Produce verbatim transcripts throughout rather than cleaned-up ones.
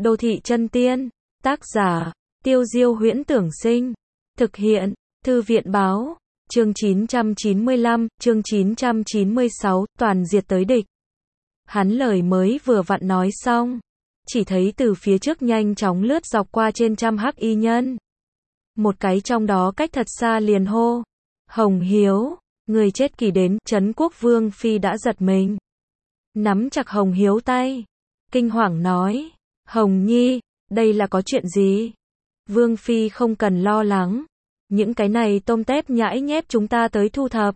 Đô thị chân tiên. Tác giả, Tiêu Diêu Huyễn Tưởng Sinh. Thực hiện, Thư viện Báo. Chương chín trăm chín mươi lăm, chương chín trăm chín mươi sáu, toàn diệt tới địch. Hắn lời mới vừa vặn nói xong, chỉ thấy từ phía trước nhanh chóng lướt dọc qua trên trăm hắc y nhân. Một cái trong đó cách thật xa liền hô: Hồng Hiếu, người chết kỳ đến. Trấn Quốc Vương Phi đã giật mình, nắm chặt Hồng Hiếu tay, kinh hoàng nói: Hồng Nhi, đây là có chuyện gì? Vương Phi không cần lo lắng, những cái này tôm tép nhãi nhép chúng ta tới thu thập.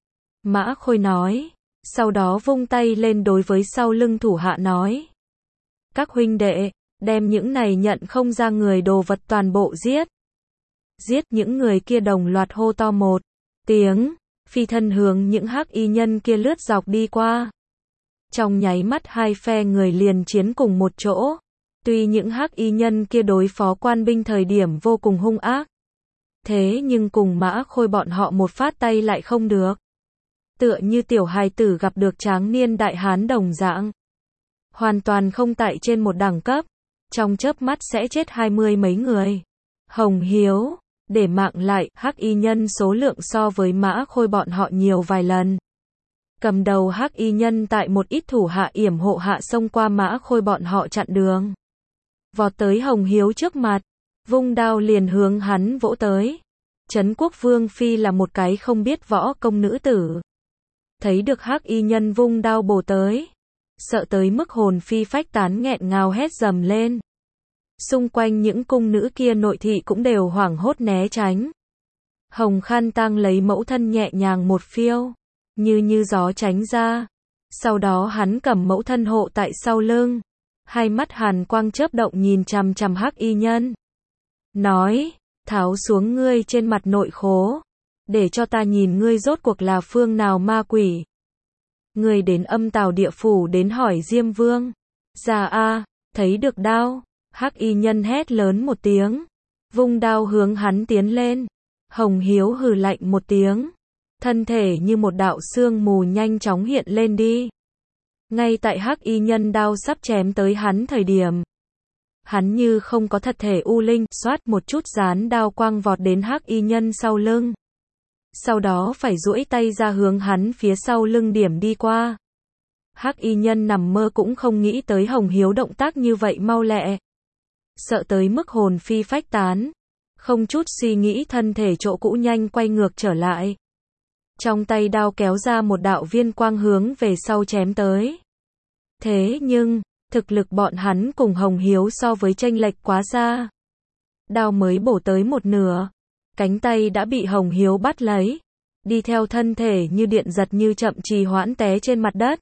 Mã Khôi nói, sau đó vung tay lên đối với sau lưng thủ hạ nói: Các huynh đệ, đem những này nhận không ra người đồ vật toàn bộ giết. Giết. Những người kia đồng loạt hô to một tiếng, phi thân hướng những hắc y nhân kia lướt dọc đi qua. Trong nháy mắt hai phe người liền chiến cùng một chỗ. Tuy những hắc y nhân kia đối phó quan binh thời điểm vô cùng hung ác, thế nhưng cùng Mã Khôi bọn họ một phát tay lại không được. Tựa như tiểu hài tử gặp được tráng niên đại hán đồng dạng, hoàn toàn không tại trên một đẳng cấp, trong chớp mắt sẽ chết hai mươi mấy người. Hồng Hiếu, để mạng lại, hắc y nhân số lượng so với Mã Khôi bọn họ nhiều vài lần. Cầm đầu hắc y nhân tại một ít thủ hạ yểm hộ hạ xông qua Mã Khôi bọn họ chặn đường, vọt tới Hồng Hiếu trước mặt, vung đao liền hướng hắn vỗ tới. Trấn Quốc Vương Phi là một cái không biết võ công nữ tử, thấy được hắc y nhân vung đao bổ tới, sợ tới mức hồn phi phách tán, nghẹn ngào hét dầm lên. Xung quanh những cung nữ kia nội thị cũng đều hoảng hốt né tránh. Hồng Khăn Tang lấy mẫu thân nhẹ nhàng một phiêu, như như gió tránh ra. Sau đó hắn cầm mẫu thân hộ tại sau lưng, hai mắt hàn quang chớp động nhìn chằm chằm hắc y nhân, nói: Tháo xuống ngươi trên mặt nội khố, để cho ta nhìn ngươi rốt cuộc là phương nào ma quỷ. Ngươi đến Âm Tào địa phủ đến hỏi Diêm Vương. Ra a. Thấy được đao, hắc y nhân hét lớn một tiếng, vung đao hướng hắn tiến lên. Hồng Hiếu hừ lạnh một tiếng, thân thể như một đạo sương mù nhanh chóng hiện lên đi. Ngay tại hắc y nhân đao sắp chém tới hắn thời điểm, hắn như không có thật thể u linh, xoát một chút dán đao quang vọt đến hắc y nhân sau lưng. Sau đó phải duỗi tay ra hướng hắn phía sau lưng điểm đi qua. Hắc y nhân nằm mơ cũng không nghĩ tới Hồng Hiếu động tác như vậy mau lẹ, sợ tới mức hồn phi phách tán, không chút suy nghĩ thân thể chỗ cũ nhanh quay ngược trở lại. Trong tay đao kéo ra một đạo viên quang hướng về sau chém tới. Thế nhưng, thực lực bọn hắn cùng Hồng Hiếu so với chênh lệch quá xa. Đao mới bổ tới một nửa, cánh tay đã bị Hồng Hiếu bắt lấy, đi theo thân thể như điện giật như chậm trì hoãn té trên mặt đất.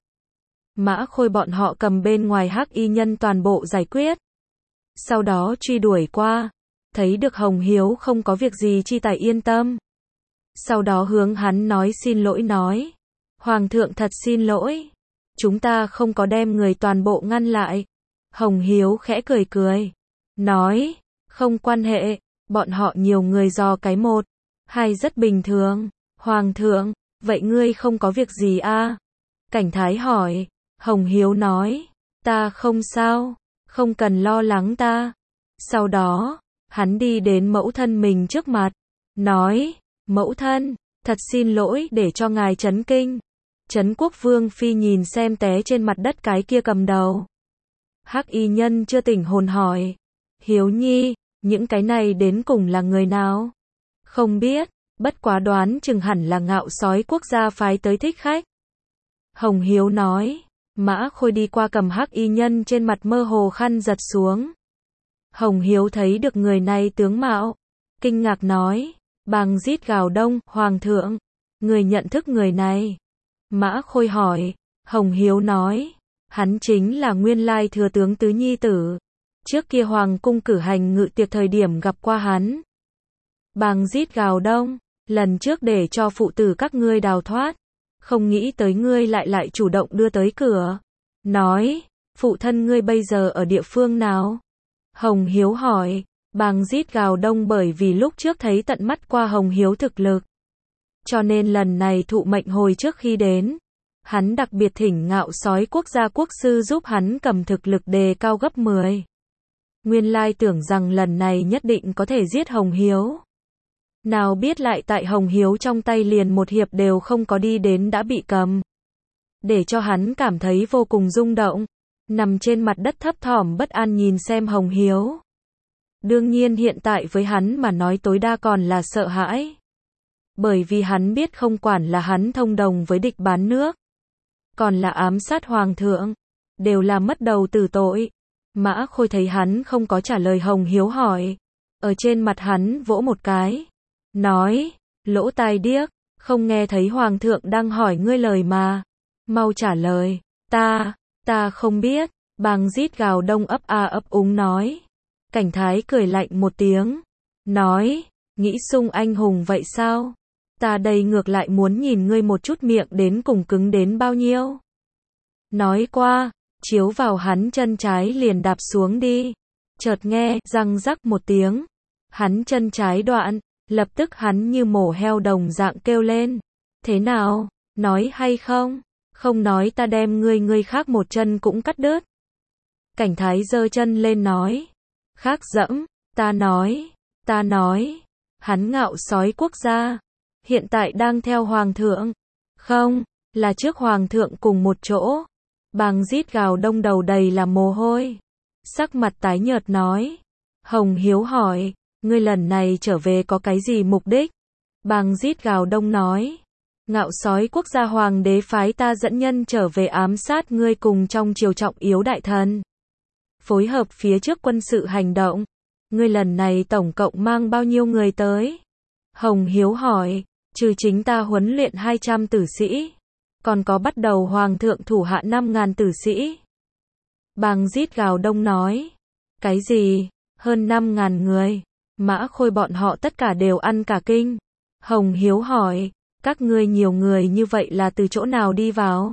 Mã Khôi bọn họ cầm bên ngoài hắc y nhân toàn bộ giải quyết. Sau đó truy đuổi qua, thấy được Hồng Hiếu không có việc gì chi tài yên tâm. Sau đó hướng hắn nói xin lỗi nói: Hoàng thượng thật xin lỗi, chúng ta không có đem người toàn bộ ngăn lại. Hồng Hiếu khẽ cười cười, nói: Không quan hệ, bọn họ nhiều người do cái một, hai rất bình thường. Hoàng thượng, vậy ngươi không có việc gì a? Cảnh Thái hỏi. Hồng Hiếu nói: Ta không sao, không cần lo lắng ta. Sau đó, hắn đi đến mẫu thân mình trước mặt, nói: Mẫu thân, thật xin lỗi để cho ngài chấn kinh. Trấn Quốc Vương Phi nhìn xem té trên mặt đất cái kia cầm đầu hắc y nhân chưa tỉnh hồn hỏi: Hiếu Nhi, những cái này đến cùng là người nào? Không biết, bất quá đoán chừng hẳn là Ngạo Sói quốc gia phái tới thích khách. Hồng Hiếu nói. Mã Khôi đi qua cầm hắc y nhân trên mặt mơ hồ khăn giật xuống. Hồng Hiếu thấy được người này tướng mạo, kinh ngạc nói: Bàng rít gào đông, Hoàng thượng, người nhận thức người này? Mã Khôi hỏi. Hồng Hiếu nói: Hắn chính là nguyên lai thừa tướng tứ nhi tử, trước kia hoàng cung cử hành ngự tiệc thời điểm gặp qua hắn. Bàng rít gào đông, lần trước để cho phụ tử các ngươi đào thoát, không nghĩ tới ngươi lại lại chủ động đưa tới cửa. Nói, phụ thân ngươi bây giờ ở địa phương nào? Hồng Hiếu hỏi. Bàng rít gào đông bởi vì lúc trước thấy tận mắt qua Hồng Hiếu thực lực, cho nên lần này thụ mệnh hồi trước khi đến, hắn đặc biệt thỉnh Ngạo Sói quốc gia quốc sư giúp hắn cầm thực lực đề cao gấp mười. Nguyên lai tưởng rằng lần này nhất định có thể giết Hồng Hiếu. Nào biết lại tại Hồng Hiếu trong tay liền một hiệp đều không có đi đến đã bị cầm. Để cho hắn cảm thấy vô cùng rung động. Nằm trên mặt đất thấp thỏm bất an nhìn xem Hồng Hiếu. Đương nhiên hiện tại với hắn mà nói tối đa còn là sợ hãi. Bởi vì hắn biết không quản là hắn thông đồng với địch bán nước, còn là ám sát hoàng thượng, đều là mất đầu tử tội. Mã Khôi thấy hắn không có trả lời Hồng Hiếu hỏi. Ở trên mặt hắn vỗ một cái. Nói, lỗ tai điếc, không nghe thấy hoàng thượng đang hỏi ngươi lời mà. Mau trả lời, ta, ta không biết. Bàng rít gào đông ấp a ấp úng nói. Cảnh Thái cười lạnh một tiếng. Nói, nghĩ sung anh hùng vậy sao? Ta đây ngược lại muốn nhìn ngươi một chút miệng đến cùng cứng đến bao nhiêu. Nói qua, chiếu vào hắn chân trái liền đạp xuống đi. Chợt nghe, răng rắc một tiếng. Hắn chân trái đoạn, lập tức hắn như mổ heo đồng dạng kêu lên. Thế nào, nói hay không? Không nói ta đem ngươi ngươi khác một chân cũng cắt đứt. Cảnh Thái giơ chân lên nói. Khác dẫm, ta nói, ta nói. Hắn ngạo sói quốc gia. Hiện tại đang theo hoàng thượng. Không, là trước hoàng thượng cùng một chỗ. Bàng rít gào đông đầu đầy là mồ hôi. Sắc mặt tái nhợt nói. Hồng Hiếu hỏi, ngươi lần này trở về có cái gì mục đích? Bàng rít gào đông nói. Ngạo sói quốc gia hoàng đế phái ta dẫn nhân trở về ám sát ngươi cùng trong triều trọng yếu đại thần. Phối hợp phía trước quân sự hành động. Ngươi lần này tổng cộng mang bao nhiêu người tới? Hồng Hiếu hỏi, trừ chính ta huấn luyện hai trăm tử sĩ. Còn có bắt đầu hoàng thượng thủ hạ năm ngàn tử sĩ. Bàng rít gào đông nói. Cái gì? Hơn năm ngàn người. Mã Khôi bọn họ tất cả đều ăn cả kinh. Hồng Hiếu hỏi, các ngươi nhiều người như vậy là từ chỗ nào đi vào?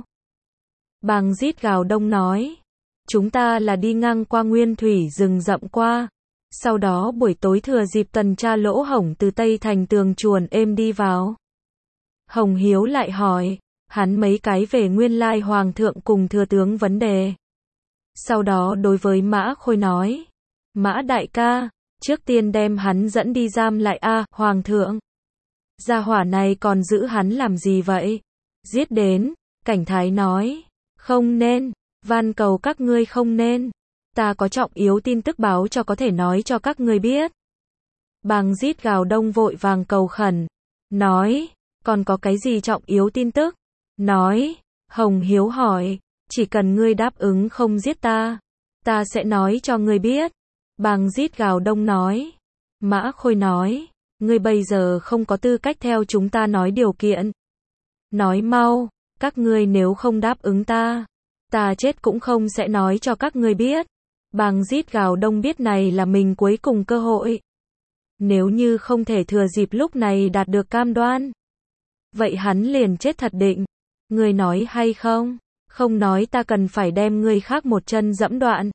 Bàng rít gào đông nói. Chúng ta là đi ngang qua nguyên thủy rừng rậm qua. Sau đó buổi tối thừa dịp tuần tra lỗ hổng từ Tây Thành tường chuồn êm đi vào. Hồng Hiếu lại hỏi, hắn mấy cái về nguyên lai hoàng thượng cùng thừa tướng vấn đề. Sau đó đối với Mã Khôi nói, Mã đại ca, trước tiên đem hắn dẫn đi giam lại a, à, hoàng thượng. Gia hỏa này còn giữ hắn làm gì vậy? Giết đến, Cảnh Thái nói, không nên, van cầu các ngươi không nên. Ta có trọng yếu tin tức báo cho có thể nói cho các ngươi biết. Bàng rít gào đông vội vàng cầu khẩn. Nói, còn có cái gì trọng yếu tin tức? Nói, Hồng Hiếu hỏi, chỉ cần ngươi đáp ứng không giết ta, ta sẽ nói cho ngươi biết. Bàng rít gào đông nói. Mã Khôi nói, ngươi bây giờ không có tư cách theo chúng ta nói điều kiện. Nói mau, các ngươi nếu không đáp ứng ta, ta chết cũng không sẽ nói cho các ngươi biết. Bàng rít gào đông biết này là mình cuối cùng cơ hội. Nếu như không thể thừa dịp lúc này đạt được cam đoan, vậy hắn liền chết thật định. Ngươi nói hay không? Không nói ta cần phải đem ngươi khác một chân dẫm đoạn.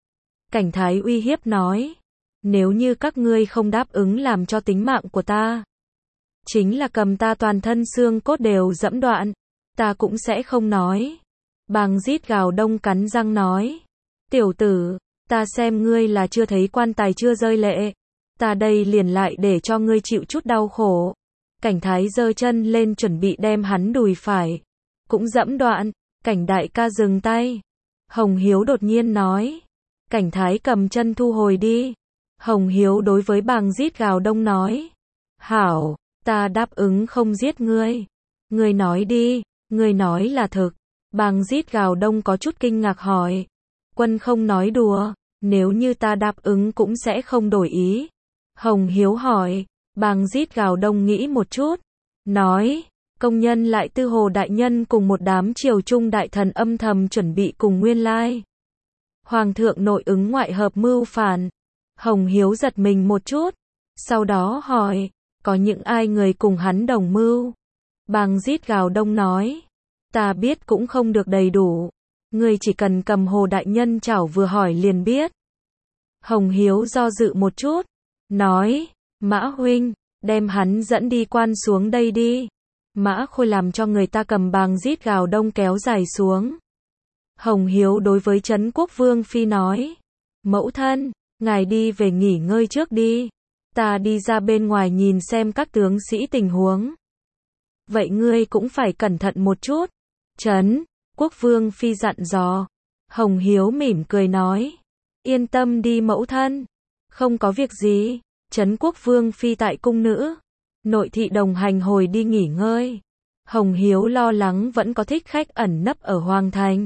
Cảnh Thái uy hiếp nói. Nếu như các ngươi không đáp ứng làm cho tính mạng của ta, chính là cầm ta toàn thân xương cốt đều dẫm đoạn, ta cũng sẽ không nói. Bàng rít gào đông cắn răng nói. Tiểu tử, ta xem ngươi là chưa thấy quan tài chưa rơi lệ. Ta đây liền lại để cho ngươi chịu chút đau khổ. Cảnh Thái giơ chân lên chuẩn bị đem hắn đùi phải cũng dẫm đoạn. Cảnh đại ca dừng tay. Hồng Hiếu đột nhiên nói. Cảnh Thái cầm chân thu hồi đi. Hồng Hiếu đối với Bàng rít gào đông nói. Hảo, ta đáp ứng không giết ngươi. Ngươi nói đi, ngươi nói là thực. Bàng rít gào đông có chút kinh ngạc hỏi. Quân không nói đùa, nếu như ta đáp ứng cũng sẽ không đổi ý. Hồng Hiếu hỏi. Bàng rít gào đông nghĩ một chút. Nói, công nhân lại tư hồ đại nhân cùng một đám triều trung đại thần âm thầm chuẩn bị cùng nguyên lai. Hoàng thượng nội ứng ngoại hợp mưu phản. Hồng Hiếu giật mình một chút. Sau đó hỏi, có những ai người cùng hắn đồng mưu? Bàng rít gào đông nói. Ta biết cũng không được đầy đủ. Ngươi chỉ cần cầm hồ đại nhân chảo vừa hỏi liền biết. Hồng Hiếu do dự một chút. Nói, Mã huynh, đem hắn dẫn đi quan xuống đây đi. Mã Khôi làm cho người ta cầm Bàng rít gào đông kéo dài xuống. Hồng Hiếu đối với Trấn Quốc Vương Phi nói. Mẫu thân, ngài đi về nghỉ ngơi trước đi. Ta đi ra bên ngoài nhìn xem các tướng sĩ tình huống. Vậy ngươi cũng phải cẩn thận một chút. Trấn Quốc Vương Phi dặn dò. Hồng Hiếu mỉm cười nói. Yên tâm đi mẫu thân. Không có việc gì. Trấn Quốc Vương Phi tại cung nữ. Nội thị đồng hành hồi đi nghỉ ngơi. Hồng Hiếu lo lắng vẫn có thích khách ẩn nấp ở Hoàng Thành.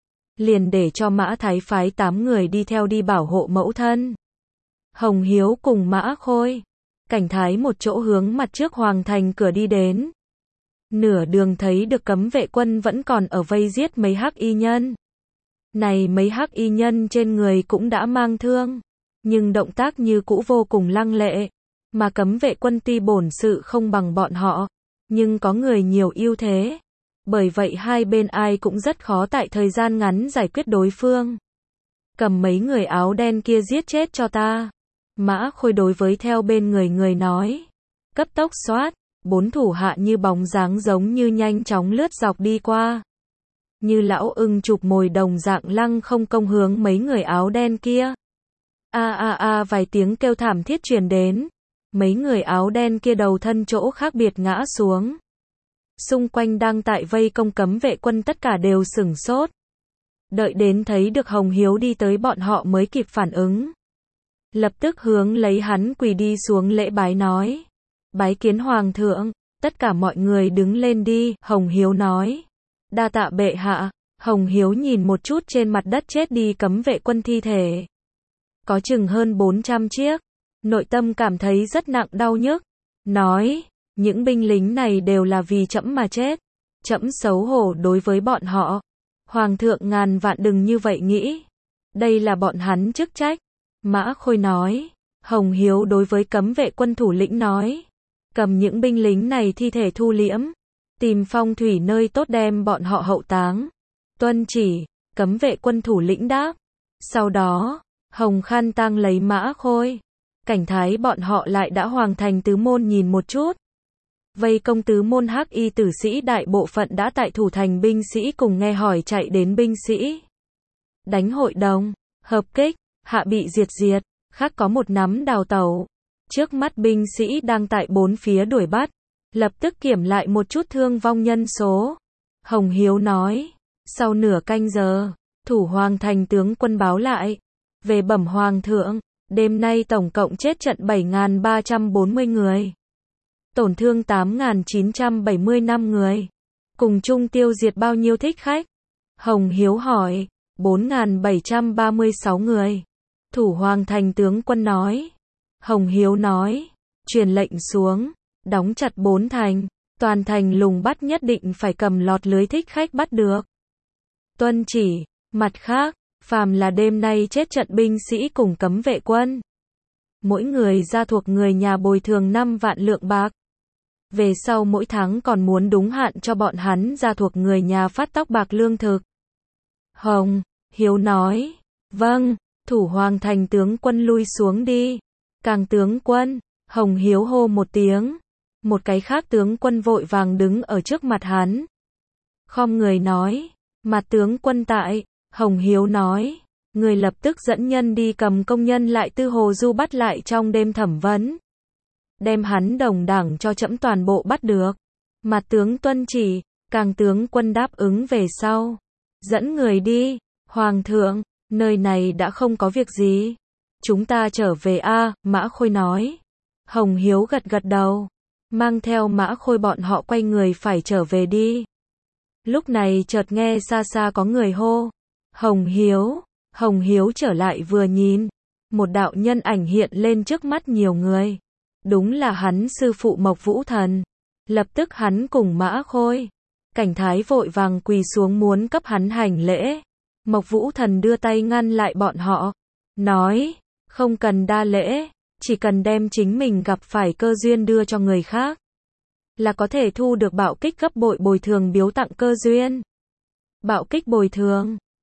Liền để cho Mã Thái phái tám người đi theo đi bảo hộ mẫu thân. Hồng Hiếu cùng Mã Khôi, Cảnh Thái một chỗ hướng mặt trước Hoàng Thành cửa đi đến. Nửa đường thấy được cấm vệ quân vẫn còn ở vây giết mấy hắc y nhân. Này mấy hắc y nhân trên người cũng đã mang thương, nhưng động tác như cũ vô cùng lăng lệ. Mà cấm vệ quân tuy bổn sự không bằng bọn họ, nhưng có người nhiều ưu thế. Bởi vậy hai bên ai cũng rất khó tại thời gian ngắn giải quyết đối phương. Cầm mấy người áo đen kia giết chết cho ta. Mã Khôi đối với theo bên người người nói. Cấp tốc xoát, bốn thủ hạ như bóng dáng giống như nhanh chóng lướt dọc đi qua. Như lão ưng chụp mồi đồng dạng lăng không công hướng mấy người áo đen kia. A a a vài tiếng kêu thảm thiết truyền đến. Mấy người áo đen kia đầu thân chỗ khác biệt ngã xuống. Xung quanh đang tại vây công cấm vệ quân tất cả đều sửng sốt. Đợi đến thấy được Hồng Hiếu đi tới bọn họ mới kịp phản ứng. Lập tức hướng lấy hắn quỳ đi xuống lễ bái nói. Bái kiến Hoàng thượng, tất cả mọi người đứng lên đi, Hồng Hiếu nói. Đa tạ bệ hạ. Hồng Hiếu nhìn một chút trên mặt đất chết đi cấm vệ quân thi thể. Có chừng hơn bốn trăm chiếc. Nội tâm cảm thấy rất nặng đau nhức. Nói, những binh lính này đều là vì trẫm mà chết. Trẫm xấu hổ đối với bọn họ. Hoàng thượng ngàn vạn đừng như vậy nghĩ. Đây là bọn hắn chức trách. Mã Khôi nói. Hồng Hiếu đối với cấm vệ quân thủ lĩnh nói. Cầm những binh lính này thi thể thu liễm. Tìm phong thủy nơi tốt đem bọn họ hậu táng. Tuân chỉ, cấm vệ quân thủ lĩnh đáp. Sau đó, Hồng Khăn Tang lấy Mã Khôi, Cảnh Thái bọn họ lại đã hoàn thành tứ môn nhìn một chút. Vây công tứ môn hắc y tử sĩ đại bộ phận đã tại thủ thành binh sĩ cùng nghe hỏi chạy đến binh sĩ. Đánh hội đồng, hợp kích, hạ bị diệt diệt, khác có một nắm đào tẩu. Trước mắt binh sĩ đang tại bốn phía đuổi bắt, lập tức kiểm lại một chút thương vong nhân số. Hồng Hiếu nói, sau nửa canh giờ, thủ Hoàng Thành tướng quân báo lại. Về bẩm Hoàng thượng, đêm nay tổng cộng chết trận bảy nghìn ba trăm bốn mươi người. Tổn thương tám nghìn chín trăm bảy mươi lăm người. Cùng chung tiêu diệt bao nhiêu thích khách? Hồng Hiếu hỏi, bốn nghìn bảy trăm ba mươi sáu người. Thủ Hoàng Thành tướng quân nói. Hồng Hiếu nói, truyền lệnh xuống, đóng chặt bốn thành, toàn thành lùng bắt nhất định phải cầm lọt lưới thích khách bắt được. Tuân chỉ, mặt khác, phàm là đêm nay chết trận binh sĩ cùng cấm vệ quân. Mỗi người ra thuộc người nhà bồi thường năm vạn lượng bạc. Về sau mỗi tháng còn muốn đúng hạn cho bọn hắn ra thuộc người nhà phát tóc bạc lương thực. Hồng Hiếu nói, vâng, thủ Hoàng Thành tướng quân lui xuống đi. Càng tướng quân, Hồng Hiếu hô một tiếng. Một cái khác tướng quân vội vàng đứng ở trước mặt hắn. Khom người nói, mặt tướng quân tại. Hồng Hiếu nói, người lập tức dẫn nhân đi cầm công nhân lại Tư Hồ Du bắt lại trong đêm thẩm vấn. Đem hắn đồng đẳng cho trẫm toàn bộ bắt được. Mặt tướng tuân chỉ, càng tướng quân đáp ứng về sau. Dẫn người đi, Hoàng thượng, nơi này đã không có việc gì. Chúng ta trở về a, Mã Khôi nói. Hồng Hiếu gật gật đầu, mang theo Mã Khôi bọn họ quay người phải trở về đi. Lúc này chợt nghe xa xa có người hô. Hồng Hiếu, Hồng Hiếu trở lại vừa nhìn. Một đạo nhân ảnh hiện lên trước mắt nhiều người. Đúng là hắn sư phụ Mộc Vũ Thần. Lập tức hắn cùng Mã Khôi, Cảnh Thái vội vàng quỳ xuống muốn cấp hắn hành lễ. Mộc Vũ Thần đưa tay ngăn lại bọn họ. Nói, không cần đa lễ, chỉ cần đem chính mình gặp phải cơ duyên đưa cho người khác. Là có thể thu được bạo kích gấp bội bồi thường biếu tặng cơ duyên. Bạo kích bồi thường.